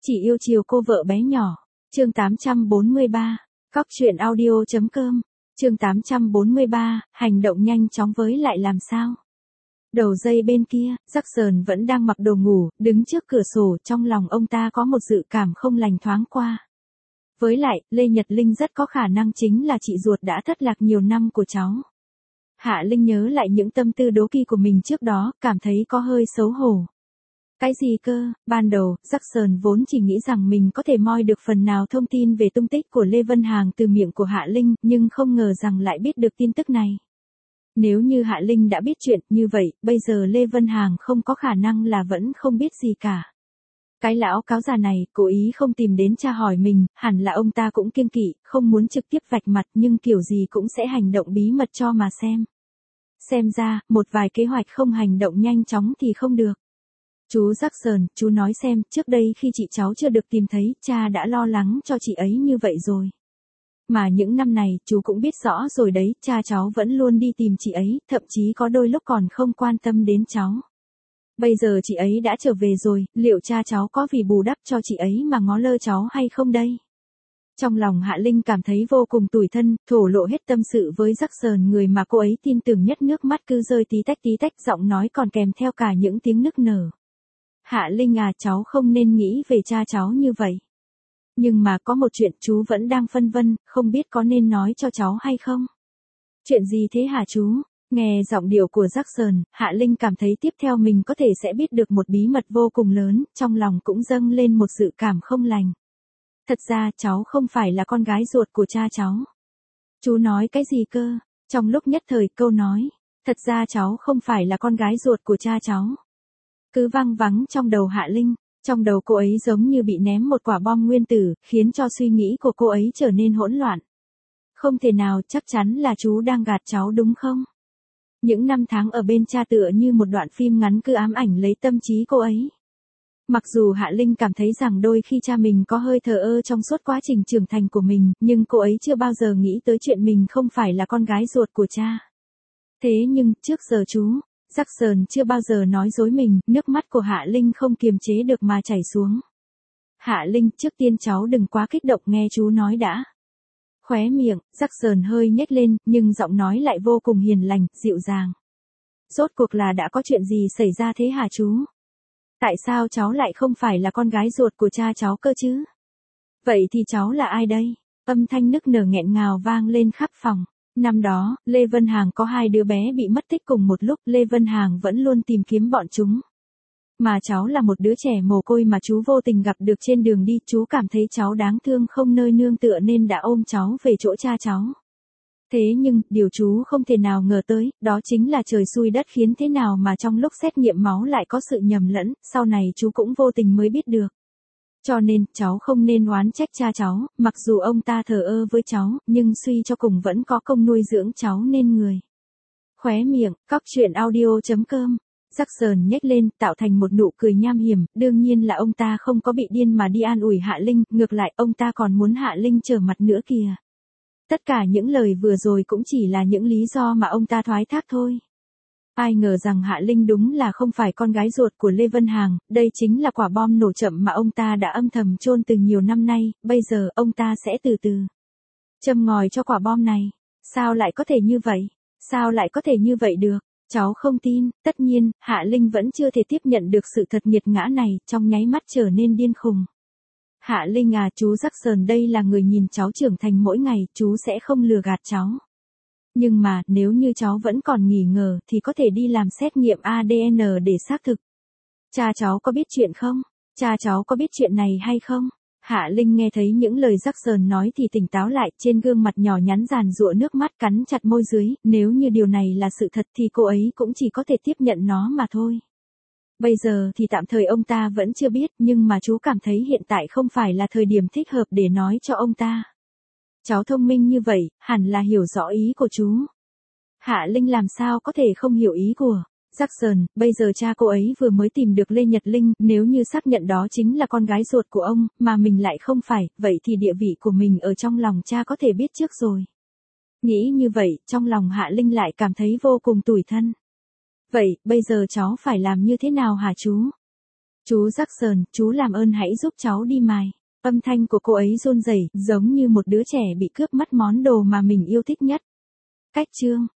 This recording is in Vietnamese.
Chỉ yêu chiều cô vợ bé nhỏ. Chương 843. Cóc truyện audio.com. Chương 843, hành động nhanh chóng với lại làm sao? Đầu dây bên kia, Jackson vẫn đang mặc đồ ngủ, đứng trước cửa sổ, trong lòng ông ta có một dự cảm không lành thoáng qua. Với lại, Lê Nhật Linh rất có khả năng chính là chị ruột đã thất lạc nhiều năm của cháu. Hạ Linh nhớ lại những tâm tư đố kỵ của mình trước đó, cảm thấy có hơi xấu hổ. Cái gì cơ? Ban đầu, Jackson vốn chỉ nghĩ rằng mình có thể moi được phần nào thông tin về tung tích của Lê Vân Hàng từ miệng của Hạ Linh, nhưng không ngờ rằng lại biết được tin tức này. Nếu như Hạ Linh đã biết chuyện như vậy, bây giờ Lê Vân Hàng không có khả năng là vẫn không biết gì cả. Cái lão cáo già này, cố ý không tìm đến tra hỏi mình, hẳn là ông ta cũng kiêng kỵ, không muốn trực tiếp vạch mặt nhưng kiểu gì cũng sẽ hành động bí mật cho mà xem. Xem ra, một vài kế hoạch không hành động nhanh chóng thì không được. Chú Jackson, chú nói xem, trước đây khi chị cháu chưa được tìm thấy, cha đã lo lắng cho chị ấy như vậy rồi. Mà những năm này, chú cũng biết rõ rồi đấy, cha cháu vẫn luôn đi tìm chị ấy, thậm chí có đôi lúc còn không quan tâm đến cháu. Bây giờ chị ấy đã trở về rồi, liệu cha cháu có vì bù đắp cho chị ấy mà ngó lơ cháu hay không đây? Trong lòng Hạ Linh cảm thấy vô cùng tủi thân, thổ lộ hết tâm sự với Jackson, người mà cô ấy tin tưởng nhất, nước mắt cứ rơi tí tách, giọng nói còn kèm theo cả những tiếng nức nở. Hạ Linh à, cháu không nên nghĩ về cha cháu như vậy. Nhưng mà có một chuyện chú vẫn đang phân vân, không biết có nên nói cho cháu hay không? Chuyện gì thế hả chú? Nghe giọng điệu của Jackson, Hạ Linh cảm thấy tiếp theo mình có thể sẽ biết được một bí mật vô cùng lớn, trong lòng cũng dâng lên một dự cảm không lành. Thật ra cháu không phải là con gái ruột của cha cháu. Chú nói cái gì cơ? Trong lúc nhất thời câu nói, thật ra cháu không phải là con gái ruột của cha cháu. Cứ vang vắng trong đầu Hạ Linh, trong đầu cô ấy giống như bị ném một quả bom nguyên tử, khiến cho suy nghĩ của cô ấy trở nên hỗn loạn. Không thể nào, chắc chắn là chú đang gạt cháu đúng không? Những năm tháng ở bên cha tựa như một đoạn phim ngắn cứ ám ảnh lấy tâm trí cô ấy. Mặc dù Hạ Linh cảm thấy rằng đôi khi cha mình có hơi thờ ơ trong suốt quá trình trưởng thành của mình, nhưng cô ấy chưa bao giờ nghĩ tới chuyện mình không phải là con gái ruột của cha. Thế nhưng, trước giờ chú, Jackson chưa bao giờ nói dối mình, nước mắt của Hạ Linh không kiềm chế được mà chảy xuống. Hạ Linh, trước tiên cháu đừng quá kích động, nghe chú nói đã. Khóe miệng, Jackson hơi nhếch lên, nhưng giọng nói lại vô cùng hiền lành, dịu dàng. Rốt cuộc là đã có chuyện gì xảy ra thế hả chú? Tại sao cháu lại không phải là con gái ruột của cha cháu cơ chứ? Vậy thì cháu là ai đây? Âm thanh nức nở nghẹn ngào vang lên khắp phòng. Năm đó, Lê Vân Hàng có hai đứa bé bị mất tích cùng một lúc, Lê Vân Hàng vẫn luôn tìm kiếm bọn chúng. Mà cháu là một đứa trẻ mồ côi mà chú vô tình gặp được trên đường đi, chú cảm thấy cháu đáng thương không nơi nương tựa nên đã ôm cháu về chỗ cha cháu. Thế nhưng, điều chú không thể nào ngờ tới, đó chính là trời xui đất khiến thế nào mà trong lúc xét nghiệm máu lại có sự nhầm lẫn, sau này chú cũng vô tình mới biết được. Cho nên, cháu không nên oán trách cha cháu, mặc dù ông ta thờ ơ với cháu, nhưng suy cho cùng vẫn có công nuôi dưỡng cháu nên người. Khóe miệng, cóc truyện audio.com. Jackson nhếch lên, tạo thành một nụ cười nham hiểm, đương nhiên là ông ta không có bị điên mà đi an ủi Hạ Linh, ngược lại, ông ta còn muốn Hạ Linh trở mặt nữa kìa. Tất cả những lời vừa rồi cũng chỉ là những lý do mà ông ta thoái thác thôi. Ai ngờ rằng Hạ Linh đúng là không phải con gái ruột của Lê Vân Hàng, đây chính là quả bom nổ chậm mà ông ta đã âm thầm chôn từ nhiều năm nay, bây giờ ông ta sẽ từ từ châm ngòi cho quả bom này. Sao lại có thể như vậy? Sao lại có thể như vậy được? Cháu không tin. Tất nhiên, Hạ Linh vẫn chưa thể tiếp nhận được sự thật nghiệt ngã này, trong nháy mắt trở nên điên khùng. Hạ Linh à, chú Jackson đây là người nhìn cháu trưởng thành mỗi ngày, chú sẽ không lừa gạt cháu. Nhưng mà, nếu như cháu vẫn còn nghi ngờ thì có thể đi làm xét nghiệm ADN để xác thực. Cha cháu có biết chuyện không? Cha cháu có biết chuyện này hay không? Hạ Linh nghe thấy những lời Jackson nói thì tỉnh táo lại, trên gương mặt nhỏ nhắn giàn giụa nước mắt, cắn chặt môi dưới, nếu như điều này là sự thật thì cô ấy cũng chỉ có thể tiếp nhận nó mà thôi. Bây giờ thì tạm thời ông ta vẫn chưa biết, nhưng mà chú cảm thấy hiện tại không phải là thời điểm thích hợp để nói cho ông ta. Cháu thông minh như vậy, hẳn là hiểu rõ ý của chú. Hạ Linh làm sao có thể không hiểu ý của Jackson, bây giờ cha cô ấy vừa mới tìm được Lê Nhật Linh, nếu như xác nhận đó chính là con gái ruột của ông, mà mình lại không phải, vậy thì địa vị của mình ở trong lòng cha có thể biết trước rồi. Nghĩ như vậy, trong lòng Hạ Linh lại cảm thấy vô cùng tủi thân. Vậy, bây giờ cháu phải làm như thế nào hả chú? Chú Jackson, chú làm ơn hãy giúp cháu đi mài. Âm thanh của cô ấy run rẩy, giống như một đứa trẻ bị cướp mất món đồ mà mình yêu thích nhất. Cách chương